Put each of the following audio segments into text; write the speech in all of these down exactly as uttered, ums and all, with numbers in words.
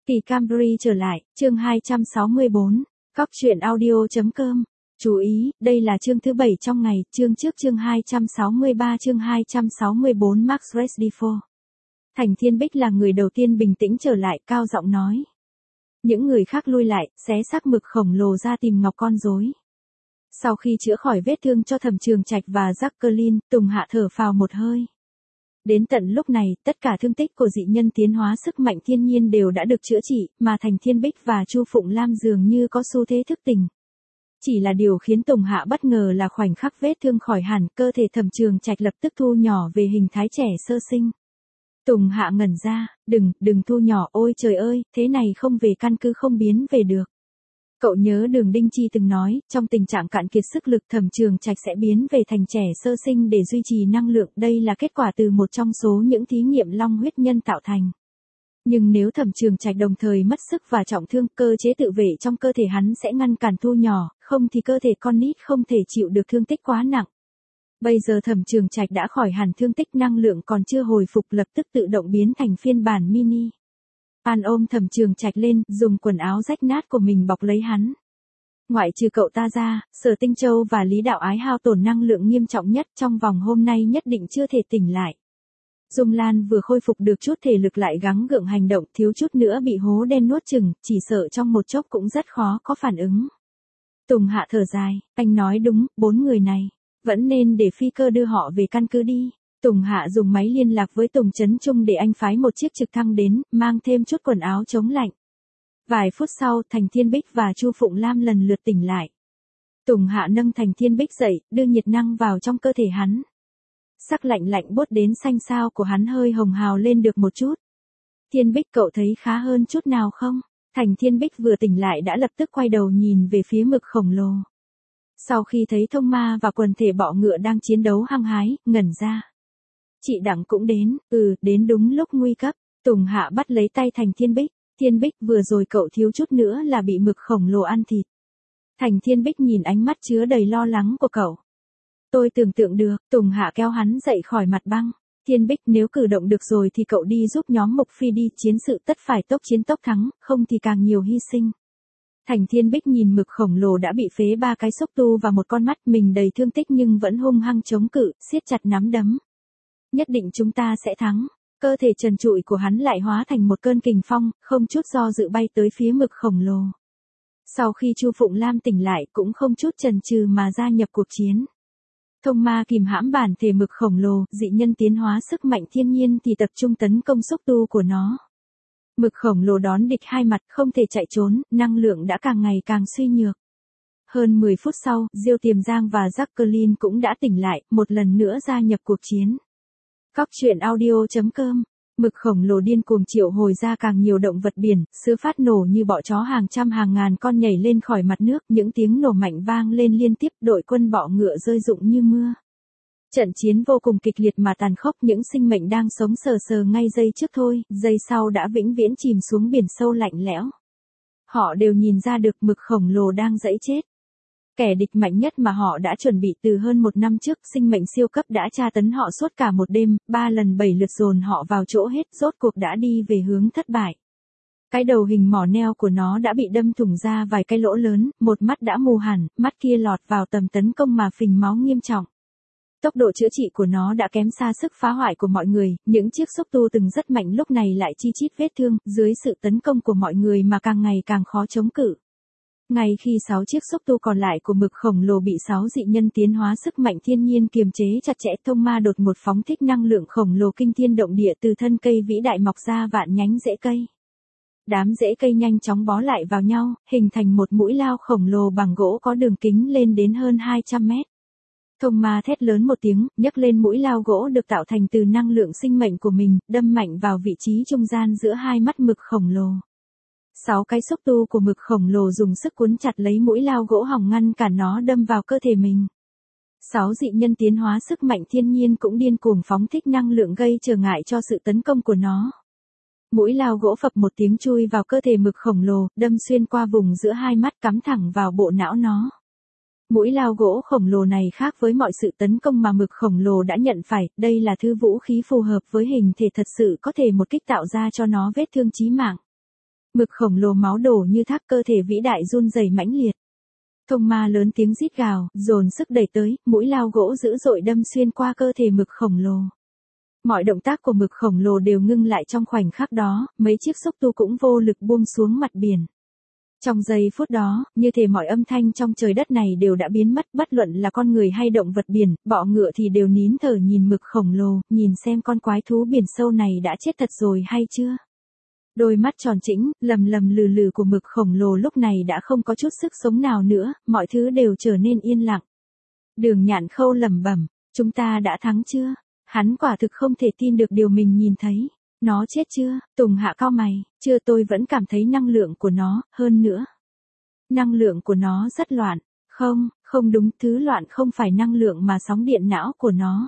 Kỳ Camry trở lại, chương hai trăm sáu mươi bốn, Cóc truyện audio chấm com. Chú ý, đây là chương thứ bảy trong ngày, chương trước chương hai trăm sáu mươi ba chương hai trăm sáu mươi bốn Max Resdifo. Thành Thiên Bích là người đầu tiên bình tĩnh trở lại, cao giọng nói. Những người khác lui lại, xé xác mực khổng lồ ra tìm ngọc con rối. Sau khi chữa khỏi vết thương cho Thẩm Trường Trạch và Jacqueline, Tùng Hạ thở phào một hơi. Đến tận lúc này, tất cả thương tích của dị nhân tiến hóa sức mạnh thiên nhiên đều đã được chữa trị, mà Thành Thiên Bích và Chu Phụng Lam dường như có xu thế thức tỉnh. Chỉ là điều khiến Tùng Hạ bất ngờ là khoảnh khắc vết thương khỏi hẳn, cơ thể Thẩm Trường Trạch lập tức thu nhỏ về hình thái trẻ sơ sinh. Tùng Hạ ngẩn ra, đừng, đừng thu nhỏ, ôi trời ơi, thế này không về căn cứ không biến về được. Cậu nhớ Đường Đinh Chi từng nói, trong tình trạng cạn kiệt sức lực Thẩm Trường Trạch sẽ biến về thành trẻ sơ sinh để duy trì năng lượng, đây là kết quả từ một trong số những thí nghiệm long huyết nhân tạo thành. Nhưng nếu Thẩm Trường Trạch đồng thời mất sức và trọng thương, cơ chế tự vệ trong cơ thể hắn sẽ ngăn cản thu nhỏ, không thì cơ thể con nít không thể chịu được thương tích quá nặng. Bây giờ Thẩm Trường Trạch đã khỏi hẳn thương tích, năng lượng còn chưa hồi phục, lập tức tự động biến thành phiên bản mini. An ôm Thẩm Trường Trạch lên, dùng quần áo rách nát của mình bọc lấy hắn. Ngoại trừ cậu ta ra, Sở Tinh Châu và Lý Đạo Ái hao tổn năng lượng nghiêm trọng nhất, trong vòng hôm nay nhất định chưa thể tỉnh lại. Dung Lan vừa khôi phục được chút thể lực lại gắng gượng hành động, thiếu chút nữa bị hố đen nuốt chửng, chỉ sợ trong một chốc cũng rất khó có phản ứng. Tùng Hạ thở dài, anh nói đúng, bốn người này, vẫn nên để phi cơ đưa họ về căn cứ đi. Tùng Hạ dùng máy liên lạc với Tùng Trấn Trung để anh phái một chiếc trực thăng đến, mang thêm chút quần áo chống lạnh. Vài phút sau, Thành Thiên Bích và Chu Phụng Lam lần lượt tỉnh lại. Tùng Hạ nâng Thành Thiên Bích dậy, đưa nhiệt năng vào trong cơ thể hắn. Sắc lạnh lạnh buốt đến xanh xao của hắn hơi hồng hào lên được một chút. Thiên Bích, cậu thấy khá hơn chút nào không? Thành Thiên Bích vừa tỉnh lại đã lập tức quay đầu nhìn về phía mực khổng lồ. Sau khi thấy Thông Ma và quần thể bọ ngựa đang chiến đấu hăng hái, ngẩn ra. Chị Đặng cũng đến, ừ, đến đúng lúc nguy cấp. Tùng Hạ bắt lấy tay Thành Thiên Bích. Thiên Bích, vừa rồi cậu thiếu chút nữa là bị mực khổng lồ ăn thịt. Thành Thiên Bích nhìn ánh mắt chứa đầy lo lắng của cậu. Tôi tưởng tượng được. Tùng Hạ kéo hắn dậy khỏi mặt băng. Thiên Bích, nếu cử động được rồi thì cậu đi giúp nhóm Mục Phi đi, chiến sự tất phải tốc chiến tốc thắng, không thì càng nhiều hy sinh. Thành Thiên Bích nhìn mực khổng lồ đã bị phế ba cái xúc tu và một con mắt, mình đầy thương tích nhưng vẫn hung hăng chống cự, siết chặt nắm đấm. Nhất định chúng ta sẽ thắng. Cơ thể trần trụi của hắn lại hóa thành một cơn kình phong, không chút do dự bay tới phía mực khổng lồ. Sau khi Chu Phụng Lam tỉnh lại cũng không chút chần chừ mà gia nhập cuộc chiến. Thông Ma kìm hãm bản thể mực khổng lồ, dị nhân tiến hóa sức mạnh thiên nhiên thì tập trung tấn công xúc tu của nó. Mực khổng lồ đón địch hai mặt, không thể chạy trốn, năng lượng đã càng ngày càng suy nhược. Hơn mười phút sau, Diêu Tiềm Giang và Jacqueline cũng đã tỉnh lại, một lần nữa gia nhập cuộc chiến. Cóc truyện audio chấm com. Mực khổng lồ điên cuồng triệu hồi ra càng nhiều động vật biển, sứ phát nổ như bọ chó, hàng trăm hàng ngàn con nhảy lên khỏi mặt nước, những tiếng nổ mạnh vang lên liên tiếp, đội quân bọ ngựa rơi rụng như mưa. Trận chiến vô cùng kịch liệt mà tàn khốc, những sinh mệnh đang sống sờ sờ ngay giây trước thôi, giây sau đã vĩnh viễn chìm xuống biển sâu lạnh lẽo. Họ đều nhìn ra được mực khổng lồ đang dẫy chết. Kẻ địch mạnh nhất mà họ đã chuẩn bị từ hơn một năm trước, sinh mệnh siêu cấp đã tra tấn họ suốt cả một đêm, ba lần bảy lượt dồn họ vào chỗ hết, rốt cuộc đã đi về hướng thất bại. Cái đầu hình mỏ neo của nó đã bị đâm thủng ra vài cái lỗ lớn, một mắt đã mù hẳn, mắt kia lọt vào tầm tấn công mà phình máu nghiêm trọng. Tốc độ chữa trị của nó đã kém xa sức phá hoại của mọi người, những chiếc xúc tu từng rất mạnh lúc này lại chi chít vết thương, dưới sự tấn công của mọi người mà càng ngày càng khó chống cự. Ngay khi sáu chiếc xúc tu còn lại của mực khổng lồ bị sáu dị nhân tiến hóa sức mạnh thiên nhiên kiềm chế chặt chẽ, Thông Ma đột một phóng thích năng lượng khổng lồ kinh thiên động địa từ thân cây vĩ đại mọc ra vạn nhánh rễ cây. Đám rễ cây nhanh chóng bó lại vào nhau, hình thành một mũi lao khổng lồ bằng gỗ có đường kính lên đến hơn hai trăm mét. Thông Ma thét lớn một tiếng, nhấc lên mũi lao gỗ được tạo thành từ năng lượng sinh mệnh của mình, đâm mạnh vào vị trí trung gian giữa hai mắt mực khổng lồ. Sáu cái xúc tu của mực khổng lồ dùng sức cuốn chặt lấy mũi lao gỗ hòng ngăn cản nó đâm vào cơ thể mình. Sáu dị nhân tiến hóa sức mạnh thiên nhiên cũng điên cuồng phóng thích năng lượng gây trở ngại cho sự tấn công của nó. Mũi lao gỗ phập một tiếng chui vào cơ thể mực khổng lồ, đâm xuyên qua vùng giữa hai mắt, cắm thẳng vào bộ não nó. Mũi lao gỗ khổng lồ này khác với mọi sự tấn công mà mực khổng lồ đã nhận phải, đây là thứ vũ khí phù hợp với hình thể thật sự có thể một kích tạo ra cho nó vết thương chí mạng. Mực khổng lồ máu đổ như thác, cơ thể vĩ đại run rẩy mãnh liệt. Thông ma lớn tiếng rít gào, dồn sức đẩy tới, mũi lao gỗ dữ dội đâm xuyên qua cơ thể mực khổng lồ. Mọi động tác của mực khổng lồ đều ngưng lại trong khoảnh khắc đó, mấy chiếc xúc tu cũng vô lực buông xuống mặt biển. Trong giây phút đó, như thể mọi âm thanh trong trời đất này đều đã biến mất, bất luận là con người hay động vật biển, bọ ngựa thì đều nín thở nhìn mực khổng lồ, nhìn xem con quái thú biển sâu này đã chết thật rồi hay chưa. Đôi mắt tròn trĩnh, lầm lầm lừ lừ của mực khổng lồ lúc này đã không có chút sức sống nào nữa, mọi thứ đều trở nên yên lặng. Đường Nhạn Khâu lẩm bẩm, chúng ta đã thắng chưa? Hắn quả thực không thể tin được điều mình nhìn thấy. Nó chết chưa? Tùng Hạ cau mày, chưa, tôi vẫn cảm thấy năng lượng của nó, hơn nữa. Năng lượng của nó rất loạn. Không, không đúng, thứ loạn không phải năng lượng mà sóng điện não của nó.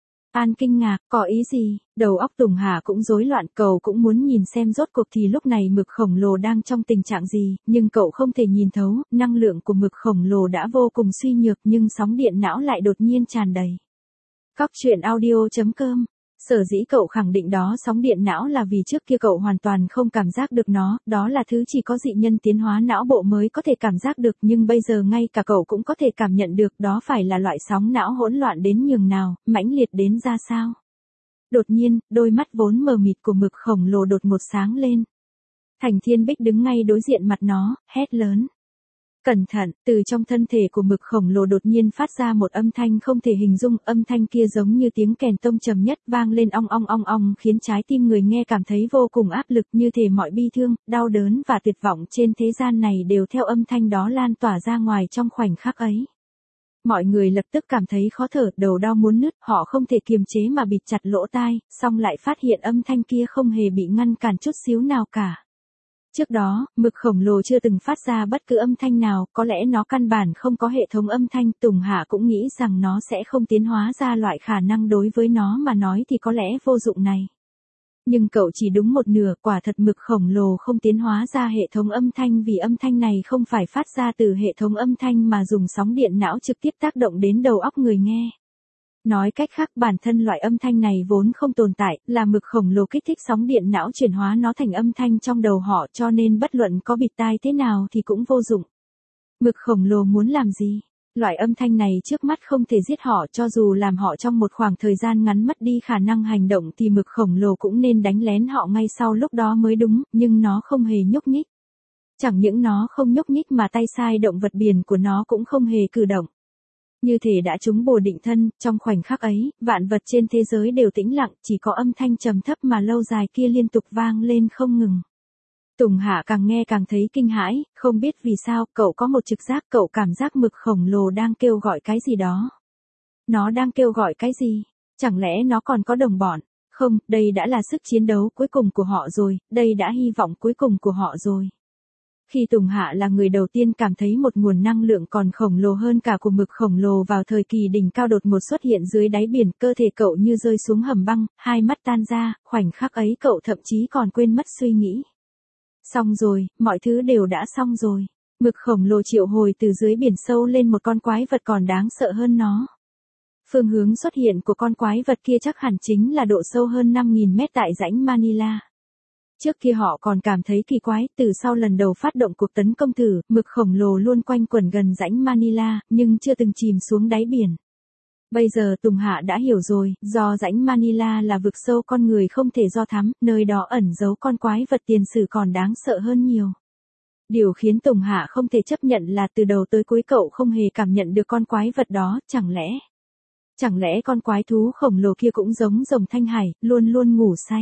An kinh ngạc, có ý gì? Đầu óc Tùng Hạ cũng rối loạn, cậu cũng muốn nhìn xem rốt cuộc thì lúc này mực khổng lồ đang trong tình trạng gì, nhưng cậu không thể nhìn thấu, năng lượng của mực khổng lồ đã vô cùng suy nhược nhưng sóng điện não lại đột nhiên tràn đầy. Cóc truyện audio chấm com. Sở dĩ cậu khẳng định đó sóng điện não là vì trước kia cậu hoàn toàn không cảm giác được nó, đó là thứ chỉ có dị nhân tiến hóa não bộ mới có thể cảm giác được, nhưng bây giờ ngay cả cậu cũng có thể cảm nhận được, đó phải là loại sóng não hỗn loạn đến nhường nào, mãnh liệt đến ra sao. Đột nhiên, đôi mắt vốn mờ mịt của mực khổng lồ đột ngột sáng lên. Thành Thiên Bích đứng ngay đối diện mặt nó, hét lớn. Cẩn thận, từ trong thân thể của mực khổng lồ đột nhiên phát ra một âm thanh không thể hình dung, âm thanh kia giống như tiếng kèn tông trầm nhất vang lên ong ong ong ong khiến trái tim người nghe cảm thấy vô cùng áp lực, như thể mọi bi thương, đau đớn và tuyệt vọng trên thế gian này đều theo âm thanh đó lan tỏa ra ngoài trong khoảnh khắc ấy. Mọi người lập tức cảm thấy khó thở, đầu đau muốn nứt, họ không thể kiềm chế mà bịt chặt lỗ tai, xong lại phát hiện âm thanh kia không hề bị ngăn cản chút xíu nào cả. Trước đó, mực khổng lồ chưa từng phát ra bất cứ âm thanh nào, có lẽ nó căn bản không có hệ thống âm thanh, Tùng Hạ cũng nghĩ rằng nó sẽ không tiến hóa ra loại khả năng đối với nó mà nói thì có lẽ vô dụng này. Nhưng cậu chỉ đúng một nửa, quả thật mực khổng lồ không tiến hóa ra hệ thống âm thanh vì âm thanh này không phải phát ra từ hệ thống âm thanh mà dùng sóng điện não trực tiếp tác động đến đầu óc người nghe. Nói cách khác, bản thân loại âm thanh này vốn không tồn tại, là mực khổng lồ kích thích sóng điện não chuyển hóa nó thành âm thanh trong đầu họ, cho nên bất luận có bịt tai thế nào thì cũng vô dụng. Mực khổng lồ muốn làm gì? Loại âm thanh này trước mắt không thể giết họ, cho dù làm họ trong một khoảng thời gian ngắn mất đi khả năng hành động thì mực khổng lồ cũng nên đánh lén họ ngay sau lúc đó mới đúng, nhưng nó không hề nhúc nhích. Chẳng những nó không nhúc nhích mà tay sai động vật biển của nó cũng không hề cử động. Như thể đã trúng bồ định thân, trong khoảnh khắc ấy, vạn vật trên thế giới đều tĩnh lặng, chỉ có âm thanh trầm thấp mà lâu dài kia liên tục vang lên không ngừng. Tùng Hạ càng nghe càng thấy kinh hãi, không biết vì sao, cậu có một trực giác, cậu cảm giác mực khổng lồ đang kêu gọi cái gì đó. Nó đang kêu gọi cái gì? Chẳng lẽ nó còn có đồng bọn? Không, đây đã là sức chiến đấu cuối cùng của họ rồi, đây đã hy vọng cuối cùng của họ rồi. Khi Tùng Hạ là người đầu tiên cảm thấy một nguồn năng lượng còn khổng lồ hơn cả của mực khổng lồ vào thời kỳ đỉnh cao đột ngột xuất hiện dưới đáy biển, cơ thể cậu như rơi xuống hầm băng, hai mắt tan ra, khoảnh khắc ấy cậu thậm chí còn quên mất suy nghĩ. Xong rồi, mọi thứ đều đã xong rồi. Mực khổng lồ triệu hồi từ dưới biển sâu lên một con quái vật còn đáng sợ hơn nó. Phương hướng xuất hiện của con quái vật kia chắc hẳn chính là độ sâu hơn năm nghìn mét tại rãnh Manila. Trước kia họ còn cảm thấy kỳ quái, từ sau lần đầu phát động cuộc tấn công thử, mực khổng lồ luôn quanh quẩn gần rãnh Manila, nhưng chưa từng chìm xuống đáy biển. Bây giờ Tùng Hạ đã hiểu rồi, do rãnh Manila là vực sâu con người không thể do thám, nơi đó ẩn giấu con quái vật tiền sử còn đáng sợ hơn nhiều. Điều khiến Tùng Hạ không thể chấp nhận là từ đầu tới cuối cậu không hề cảm nhận được con quái vật đó, chẳng lẽ... Chẳng lẽ con quái thú khổng lồ kia cũng giống rồng Thanh Hải, luôn luôn ngủ say.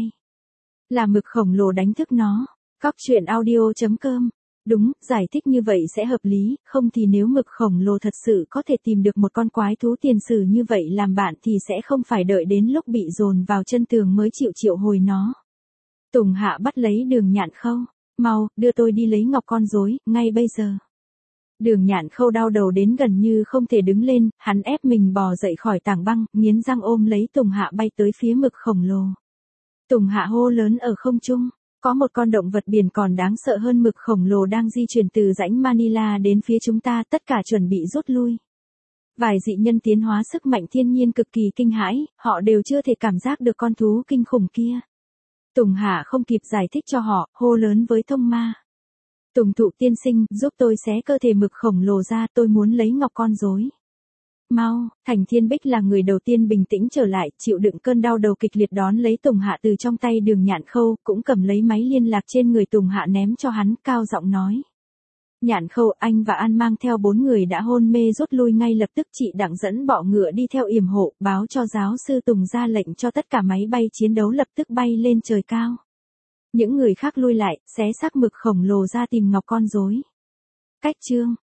Là mực khổng lồ đánh thức nó. Cóc truyện audio chấm com. Đúng, giải thích như vậy sẽ hợp lý, không thì nếu mực khổng lồ thật sự có thể tìm được một con quái thú tiền sử như vậy làm bạn thì sẽ không phải đợi đến lúc bị dồn vào chân tường mới chịu triệu hồi nó. Tùng Hạ bắt lấy Đường Nhạn Khâu. Mau, đưa tôi đi lấy ngọc con rối, ngay bây giờ. Đường Nhạn Khâu đau đầu đến gần như không thể đứng lên, hắn ép mình bò dậy khỏi tảng băng, nghiến răng ôm lấy Tùng Hạ bay tới phía mực khổng lồ. Tùng Hạ hô lớn ở không trung, có một con động vật biển còn đáng sợ hơn mực khổng lồ đang di chuyển từ rãnh Manila đến phía chúng ta, tất cả chuẩn bị rút lui. Vài dị nhân tiến hóa sức mạnh thiên nhiên cực kỳ kinh hãi, họ đều chưa thể cảm giác được con thú kinh khủng kia. Tùng Hạ không kịp giải thích cho họ, hô lớn với Thông Ma. Tùng Thụ tiên sinh, giúp tôi xé cơ thể mực khổng lồ ra, tôi muốn lấy ngọc con rối. Mau, Thành Thiên Bích là người đầu tiên bình tĩnh trở lại, chịu đựng cơn đau đầu kịch liệt đón lấy Tùng Hạ từ trong tay Đường Nhạn Khâu, cũng cầm lấy máy liên lạc trên người Tùng Hạ ném cho hắn, cao giọng nói. Nhạn Khâu, anh và An mang theo bốn người đã hôn mê rút lui ngay lập tức, chị Đặng dẫn bọ ngựa đi theo yểm hộ, báo cho giáo sư Tùng ra lệnh cho tất cả máy bay chiến đấu lập tức bay lên trời cao. Những người khác lui lại, xé xác mực khổng lồ ra tìm ngọc con rối. Cách chương